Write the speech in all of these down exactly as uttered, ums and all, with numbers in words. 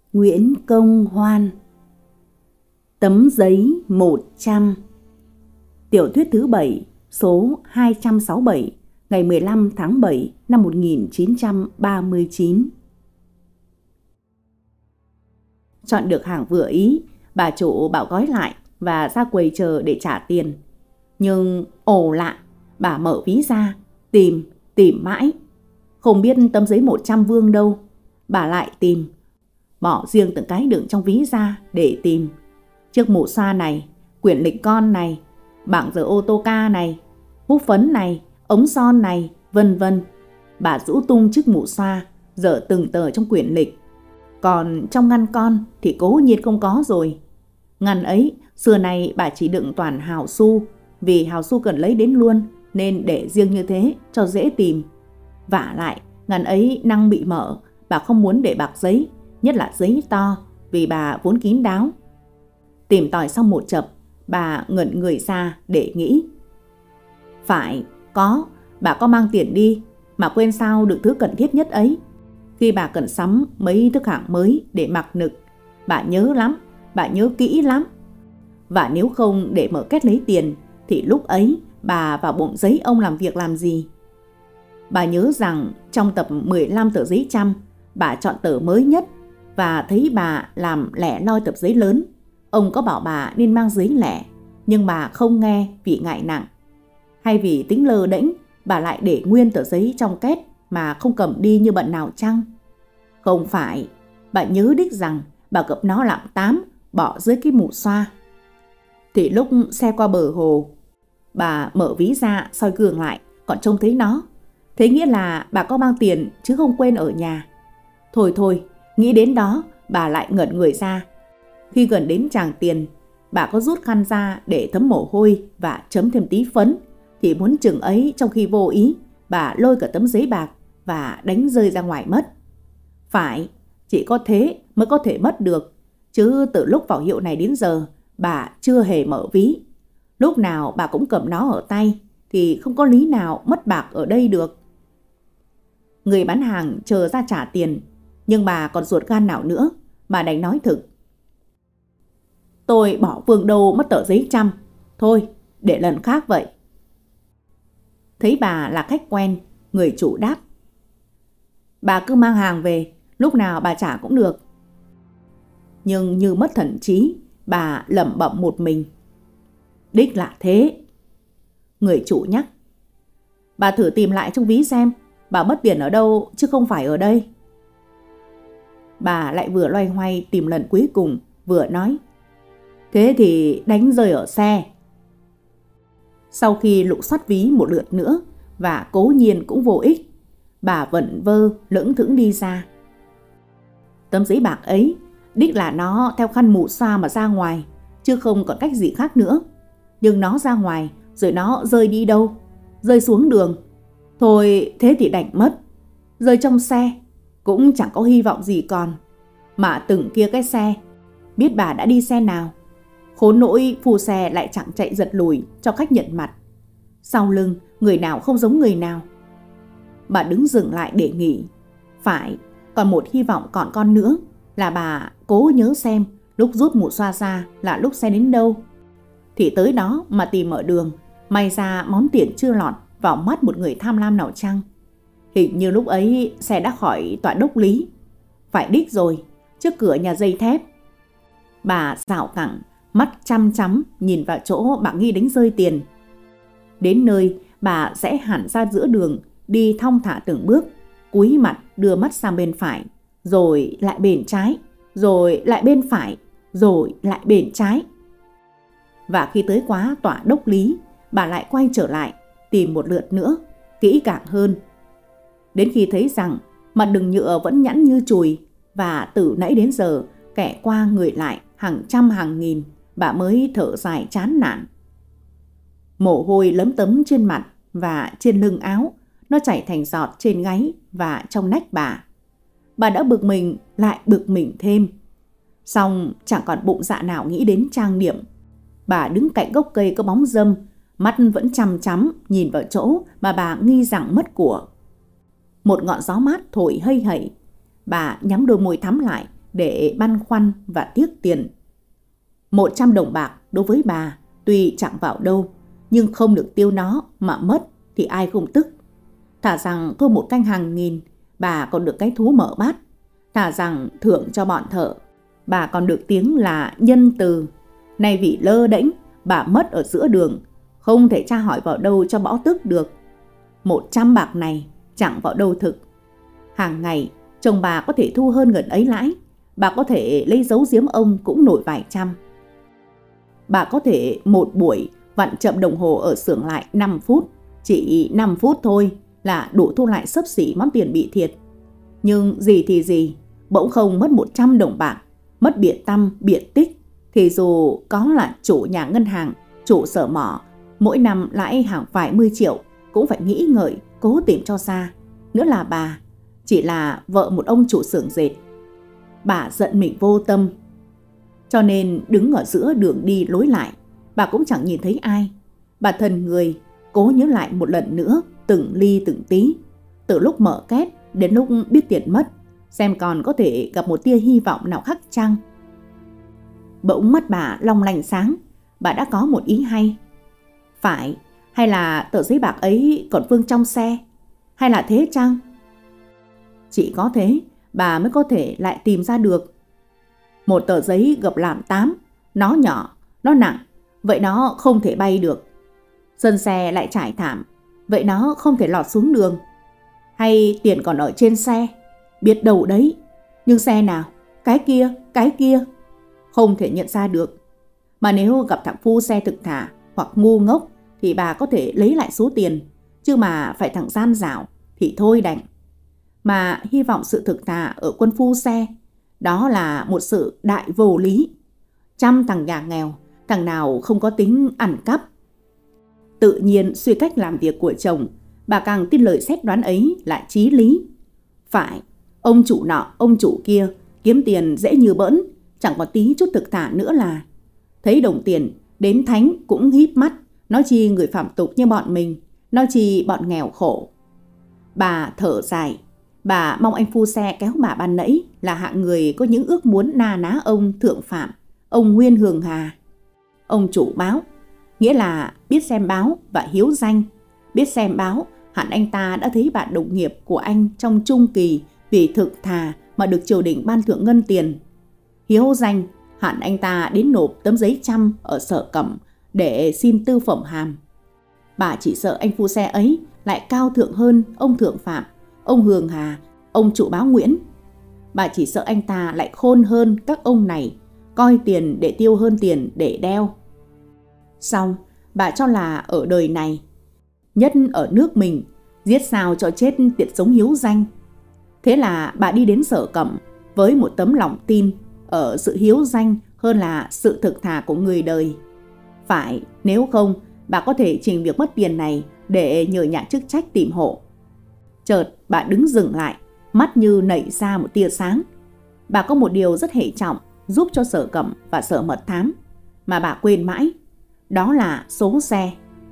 Nguyễn Công Hoan. Tấm giấy một trăm. Tiểu thuyết thứ bảy, số hai trăm sáu mươi bảy, ngày mười lăm tháng bảy năm một nghìn chín trăm ba mươi chín. Chọn được hàng vừa ý, bà chủ bảo gói lại và ra quầy chờ để trả tiền. Nhưng ồ lạ, bà mở ví ra, tìm, tìm mãi. Không biết tấm giấy một trăm vương đâu. Bà lại tìm, bỏ riêng từng cái đựng trong ví ra để tìm. Chiếc mũ xoa này, quyển lịch con này, bảng giờ ô tô ca này, hút phấn này, ống son này, vân vân. Bà rũ tung chiếc mũ xoa, dở từng tờ trong quyển lịch. Còn trong ngăn con thì cố nhiên không có rồi. Ngăn ấy xưa nay bà chỉ đựng toàn hào xu, vì hào xu cần lấy đến luôn nên để riêng như thế cho dễ tìm. Vả lại ngăn ấy năng bị mở, bà không muốn để bạc giấy, nhất là giấy to, vì bà vốn kín đáo. Tìm tòi xong một chập, bà ngẩn người ra để nghĩ. Phải, có, bà có mang tiền đi, mà quên sao được thứ cần thiết nhất ấy. Khi bà cần sắm mấy thức hàng mới để mặc nực, bà nhớ lắm, bà nhớ kỹ lắm. Và nếu không để mở két lấy tiền, thì lúc ấy bà vào bụng giấy ông làm việc làm gì? Bà nhớ rằng trong tập mười lăm tờ giấy trăm, bà chọn tờ mới nhất và thấy bà làm lẻ loi tập giấy lớn. Ông có bảo bà nên mang giấy lẻ, nhưng bà không nghe vì ngại nặng. Hay vì tính lơ đễnh, bà lại để nguyên tờ giấy trong két mà không cầm đi như bận nào chăng? Không phải, bà nhớ đích rằng bà gập nó làm tám, bỏ dưới cái mũ xoa. Thì lúc xe qua bờ hồ, bà mở ví ra soi gương lại, còn trông thấy nó. Thế nghĩa là bà có mang tiền chứ không quên ở nhà. Thôi thôi, nghĩ đến đó, bà lại ngẩn người ra. Khi gần đến tràng tiền, bà có rút khăn ra để thấm mồ hôi và chấm thêm tí phấn. Thì muốn chừng ấy trong khi vô ý, bà lôi cả tấm giấy bạc và đánh rơi ra ngoài mất. Phải, chỉ có thế mới có thể mất được. Chứ từ lúc vào hiệu này đến giờ, bà chưa hề mở ví. Lúc nào bà cũng cầm nó ở tay, thì không có lý nào mất bạc ở đây được. Người bán hàng chờ ra trả tiền, nhưng bà còn ruột gan nào nữa. Bà đành nói thực. Tôi bỏ vương đâu mất tờ giấy trăm. Thôi, để lần khác vậy. Thấy bà là khách quen, người chủ đáp. Bà cứ mang hàng về, lúc nào bà trả cũng được. Nhưng như mất thần trí, bà lẩm bẩm một mình. Đích là thế. Người chủ nhắc. Bà thử tìm lại trong ví xem, bà mất tiền ở đâu chứ không phải ở đây. Bà lại vừa loay hoay tìm lần cuối cùng, vừa nói. Thế thì đánh rơi ở xe. Sau khi lục soát ví một lượt nữa, và cố nhiên cũng vô ích, bà vẩn vơ lững thững đi ra. Tấm giấy bạc ấy, đích là nó theo khăn mũ xoa mà ra ngoài, chứ không còn cách gì khác nữa. Nhưng nó ra ngoài, rồi nó rơi đi đâu? Rơi xuống đường. Thôi thế thì đành mất. Rơi trong xe, cũng chẳng có hy vọng gì còn. Mà từng kia cái xe, biết bà đã đi xe nào. Khốn nỗi phù xe lại chẳng chạy giật lùi cho khách nhận mặt. Sau lưng người nào không giống người nào. Bà đứng dừng lại để nghỉ. Phải, còn một hy vọng còn con nữa, là bà cố nhớ xem lúc rút mũ xoa ra là lúc xe đến đâu. Thì tới đó mà tìm ở đường, may ra món tiền chưa lọt vào mắt một người tham lam nào chăng. Hình như lúc ấy xe đã khỏi tọa đốc lý. Phải đích rồi, trước cửa nhà dây thép. Bà xạo cẳng, mắt chăm chăm nhìn vào chỗ bà nghi đánh rơi tiền. Đến nơi, bà sẽ hẳn ra giữa đường, đi thong thả từng bước, cúi mặt đưa mắt sang bên phải, rồi lại bên trái, rồi lại bên phải, rồi lại bên trái. Và khi tới quá tọa đốc lý, bà lại quay trở lại, tìm một lượt nữa, kỹ càng hơn. Đến khi thấy rằng mặt đường nhựa vẫn nhẵn như chùi, và từ nãy đến giờ kẻ qua người lại hàng trăm hàng nghìn, bà mới thở dài chán nản. Mồ hôi lấm tấm trên mặt và trên lưng áo, nó chảy thành giọt trên gáy và trong nách bà. Bà đã bực mình lại bực mình thêm. Xong chẳng còn bụng dạ nào nghĩ đến trang điểm. Bà đứng cạnh gốc cây có bóng râm, mắt vẫn chăm chăm nhìn vào chỗ mà bà nghi rằng mất của. Một ngọn gió mát thổi hây hẩy. Bà nhắm đôi môi thắm lại để băn khoăn và tiếc tiền. Một trăm đồng bạc đối với bà tuy chẳng vào đâu, nhưng không được tiêu nó mà mất thì ai không tức. Thả rằng thôi một canh hàng nghìn, bà còn được cái thú mở bát. Thả rằng thưởng cho bọn thợ, bà còn được tiếng là nhân từ. Nay vì lơ đễnh, bà mất ở giữa đường, không thể tra hỏi vào đâu cho bỏ tức được. Một trăm bạc này chẳng vào đâu thực. Hàng ngày chồng bà có thể thu hơn gần ấy lãi, bà có thể lấy dấu giếm ông cũng nổi vài trăm. Bà có thể một buổi vặn chậm đồng hồ ở xưởng lại năm phút, chỉ năm phút thôi là đủ thu lại xấp xỉ món tiền bị thiệt. Nhưng gì thì gì, bỗng không mất một trăm đồng bạc, mất biệt tăm biệt tích, thì dù có là chủ nhà ngân hàng, chủ sở mỏ, mỗi năm lãi hàng vài mươi triệu cũng phải nghĩ ngợi cố tìm cho ra. Nữa là bà chỉ là vợ một ông chủ xưởng dệt. Bà giận mình vô tâm, cho nên đứng ở giữa đường đi lối lại, bà cũng chẳng nhìn thấy ai. Bà thần người cố nhớ lại một lần nữa từng ly từng tí, từ lúc mở két đến lúc biết tiền mất, xem còn có thể gặp một tia hy vọng nào khác chăng. Bỗng mắt bà long lanh sáng, bà đã có một ý hay. Phải, hay là tờ giấy bạc ấy còn vương trong xe, hay là thế chăng? Chỉ có thế bà mới có thể lại tìm ra được. Một tờ giấy gập làm tám, nó nhỏ, nó nặng, vậy nó không thể bay được. Sân xe lại trải thảm, vậy nó không thể lọt xuống đường. Hay tiền còn ở trên xe, biết đâu đấy, nhưng xe nào, cái kia, cái kia, không thể nhận ra được. Mà nếu gặp thằng phu xe thực thà hoặc ngu ngốc thì bà có thể lấy lại số tiền, chứ mà phải thằng gian dảo thì thôi đành. Mà hy vọng sự thực thà ở quân phu xe, đó là một sự đại vô lý. Trăm thằng nhà nghèo, thằng nào không có tính ăn cắp. Tự nhiên suy cách làm việc của chồng, bà càng tin lời xét đoán ấy là chí lý. Phải, ông chủ nọ, ông chủ kia kiếm tiền dễ như bỡn, chẳng có tí chút thực thà nữa là. Thấy đồng tiền, đến thánh cũng híp mắt, nói chi người phạm tục như bọn mình, nói chi bọn nghèo khổ. Bà thở dài, bà mong anh phu xe kéo bà ban nãy là hạng người có những ước muốn na ná ông Thượng Phạm, ông Nguyên Hường Hà. Ông chủ báo, nghĩa là biết xem báo và hiếu danh. Biết xem báo, hẳn anh ta đã thấy bạn đồng nghiệp của anh trong trung kỳ vì thực thà mà được triều đình ban thưởng ngân tiền. Hiếu danh, hẳn anh ta đến nộp tấm giấy trăm ở Sở Cẩm để xin tư phẩm hàm. Bà chỉ sợ anh phu xe ấy lại cao thượng hơn ông Thượng Phạm, ông Hường Hà, ông chủ báo Nguyễn. Bà chỉ sợ anh ta lại khôn hơn các ông này, coi tiền để tiêu hơn tiền để đeo. Xong, bà cho là ở đời này, nhất ở nước mình, giết sao cho chết tiệt sống hiếu danh. Thế là bà đi đến Sở Cẩm với một tấm lòng tin ở sự hiếu danh hơn là sự thực thà của người đời. Phải, nếu không, bà có thể trình việc mất tiền này để nhờ nhạn chức trách tìm hộ. Chợt bà đứng dừng lại, mắt như nảy ra một tia sáng. Bà có một điều rất hệ trọng giúp cho Sở Cẩm và Sở Mật Thám mà bà quên mãi, đó là số xe.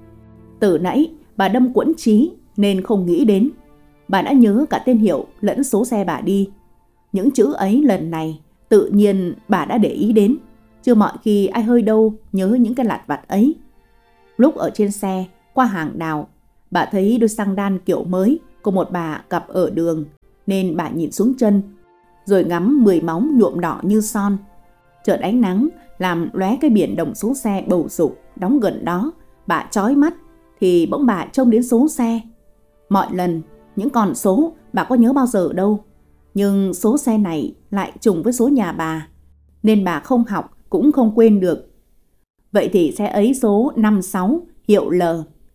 Từ nãy bà đâm quẫn trí nên không nghĩ đến. Bà đã nhớ cả tên hiệu lẫn số xe bà đi. Những chữ ấy lần này tự nhiên bà đã để ý đến, chứ mọi khi ai hơi đâu nhớ những cái lặt vặt ấy. Lúc ở trên xe qua hàng đào, bà thấy đôi xăng đan kiểu mới của một bà gặp ở đường, nên bà nhìn xuống chân, rồi ngắm mười móng nhuộm đỏ như son. Chợt ánh nắng làm lóe cái biển đồng số xe bầu dục đóng gần đó, bà chói mắt thì bỗng bà trông đến số xe. Mọi lần những con số bà có nhớ bao giờ đâu, nhưng số xe này lại trùng với số nhà bà, nên bà không học cũng không quên được. Vậy thì xe ấy số năm sáu hiệu L.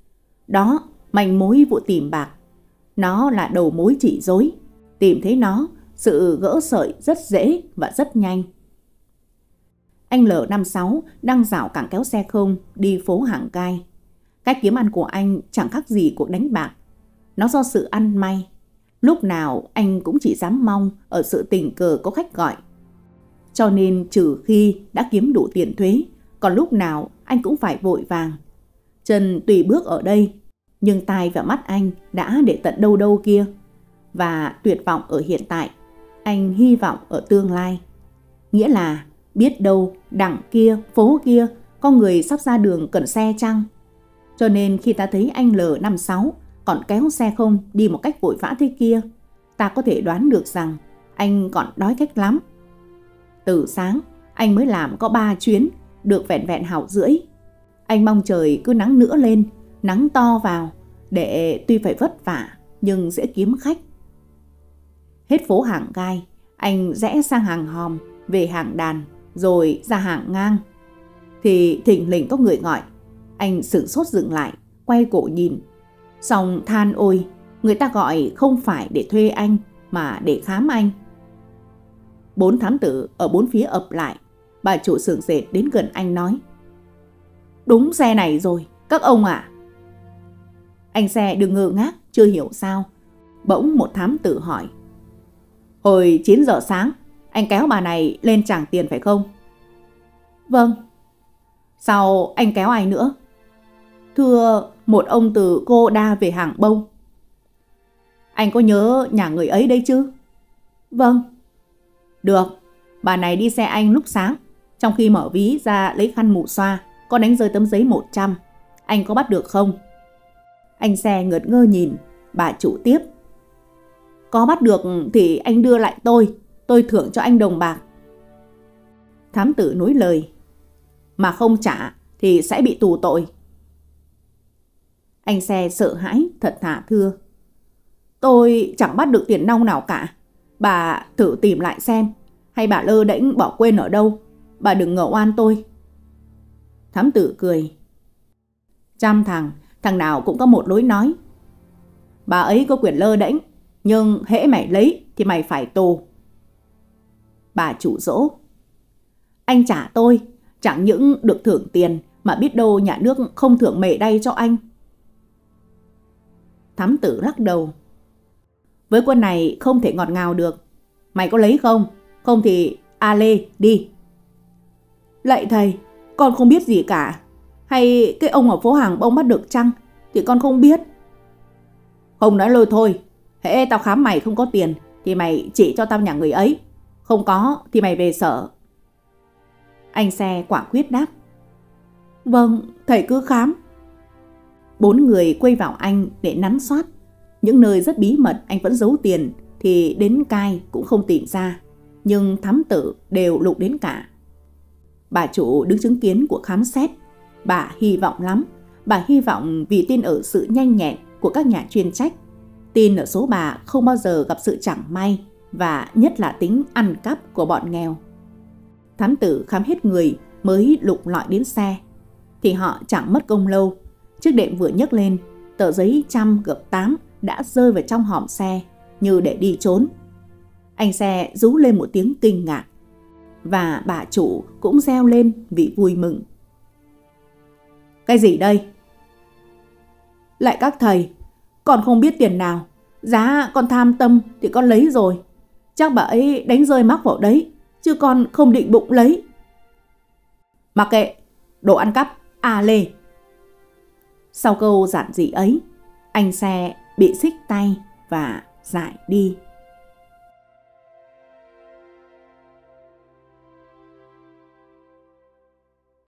Đó, manh mối vụ tìm bạc. Nó là đầu mối chỉ dối. Tìm thấy nó, sự gỡ sợi rất dễ và rất nhanh. Anh L năm sáu đang dạo cẳng kéo xe không đi phố Hàng Gai. Cách kiếm ăn của anh chẳng khác gì cuộc đánh bạc. Nó do sự ăn may. Lúc nào anh cũng chỉ dám mong ở sự tình cờ có khách gọi. Cho nên trừ khi đã kiếm đủ tiền thuế, còn lúc nào anh cũng phải vội vàng. Chân tùy bước ở đây, nhưng tai và mắt anh đã để tận đâu đâu kia. Và tuyệt vọng ở hiện tại, anh hy vọng ở tương lai. Nghĩa là biết đâu đằng kia, phố kia có người sắp ra đường cần xe chăng? Cho nên khi ta thấy anh L năm sáu còn kéo xe không đi một cách vội vã thế kia, ta có thể đoán được rằng anh còn đói cách lắm. Từ sáng anh mới làm có ba chuyến, được vẹn vẹn hào rưỡi. Anh mong trời cứ nắng nữa lên, nắng to vào, để tuy phải vất vả nhưng sẽ kiếm khách. Hết phố Hàng Gai, anh rẽ sang hàng Hòm, về hàng Đàn, rồi ra hàng Ngang. Thì thình lình có người gọi. Anh sửng sốt dừng lại, quay cổ nhìn. Xong than ôi, người ta gọi không phải để thuê anh, mà để khám anh. Bốn thám tử ở bốn phía ập lại. Bà chủ xưởng dệt đến gần anh nói: Đúng xe này rồi, các ông ạ. À? Anh Xe đừng ngơ ngác, chưa hiểu sao. Bỗng một thám tử hỏi: Hồi chín giờ sáng, anh kéo bà này lên Tràng Tiền phải không? Vâng. Sao anh kéo ai nữa? Thưa, một ông từ Cô Đa về Hàng Bông. Anh có nhớ nhà người ấy đấy chứ? Vâng. Được, bà này đi xe anh lúc sáng, trong khi mở ví ra lấy khăn mù xoa, có đánh rơi tấm giấy một trăm. Anh có bắt được không? Anh Xe ngợt ngơ nhìn. Bà chủ tiếp: Có bắt được thì anh đưa lại tôi, tôi thưởng cho anh đồng bạc. Thám tử nối lời: Mà không trả thì sẽ bị tù tội. Anh Xe sợ hãi thật thà thưa: Tôi chẳng bắt được tiền nong nào cả. Bà thử tìm lại xem, hay bà lơ đễnh bỏ quên ở đâu. Bà đừng ngờ oan tôi. Thám tử cười: Trăm thằng, thằng nào cũng có một lối nói. Bà ấy có quyền lơ đễnh, nhưng hễ mày lấy thì mày phải tù. Bà chủ dỗ: Anh trả tôi, chẳng những được thưởng tiền, mà biết đâu nhà nước không thưởng mề đay cho anh. Thám tử lắc đầu: Với quân này không thể ngọt ngào được. Mày có lấy không? Không thì a lê đi. Lạy thầy, con không biết gì cả. Hay cái ông ở phố Hàng Bông bắt được chăng? Thì con không biết. Không nói lôi thôi. Hễ tao khám mày không có tiền thì mày chỉ cho tao nhà người ấy. Không có thì mày về sở. Anh Xe quả quyết đáp: Vâng, thầy cứ khám. Bốn người quay vào anh để nắn soát. Những nơi rất bí mật anh vẫn giấu tiền thì đến cai cũng không tìm ra. Nhưng thám tử đều lục đến cả. Bà chủ đứng chứng kiến cuộc khám xét. Bà hy vọng lắm. Bà hy vọng vì tin ở sự nhanh nhẹn của các nhà chuyên trách, tin ở số bà không bao giờ gặp sự chẳng may, và nhất là tính ăn cắp của bọn nghèo. Thám tử khám hết người mới lục lọi đến xe. Thì họ chẳng mất công lâu. Chiếc đệm vừa nhấc lên, tờ giấy trăm gập tám đã rơi vào trong hòm xe như để đi trốn. Anh Xe rú lên một tiếng kinh ngạc, và bà chủ cũng reo lên vì vui mừng. Cái gì đây? Lại các thầy, con không biết tiền nào. Giá con tham tâm thì con lấy rồi. Chắc bà ấy đánh rơi mắc vào đấy, chứ con không định bụng lấy. Mặc kệ, đồ ăn cắp, à lê. Sau câu giản dị ấy, anh Xe bị xích tay và giải đi.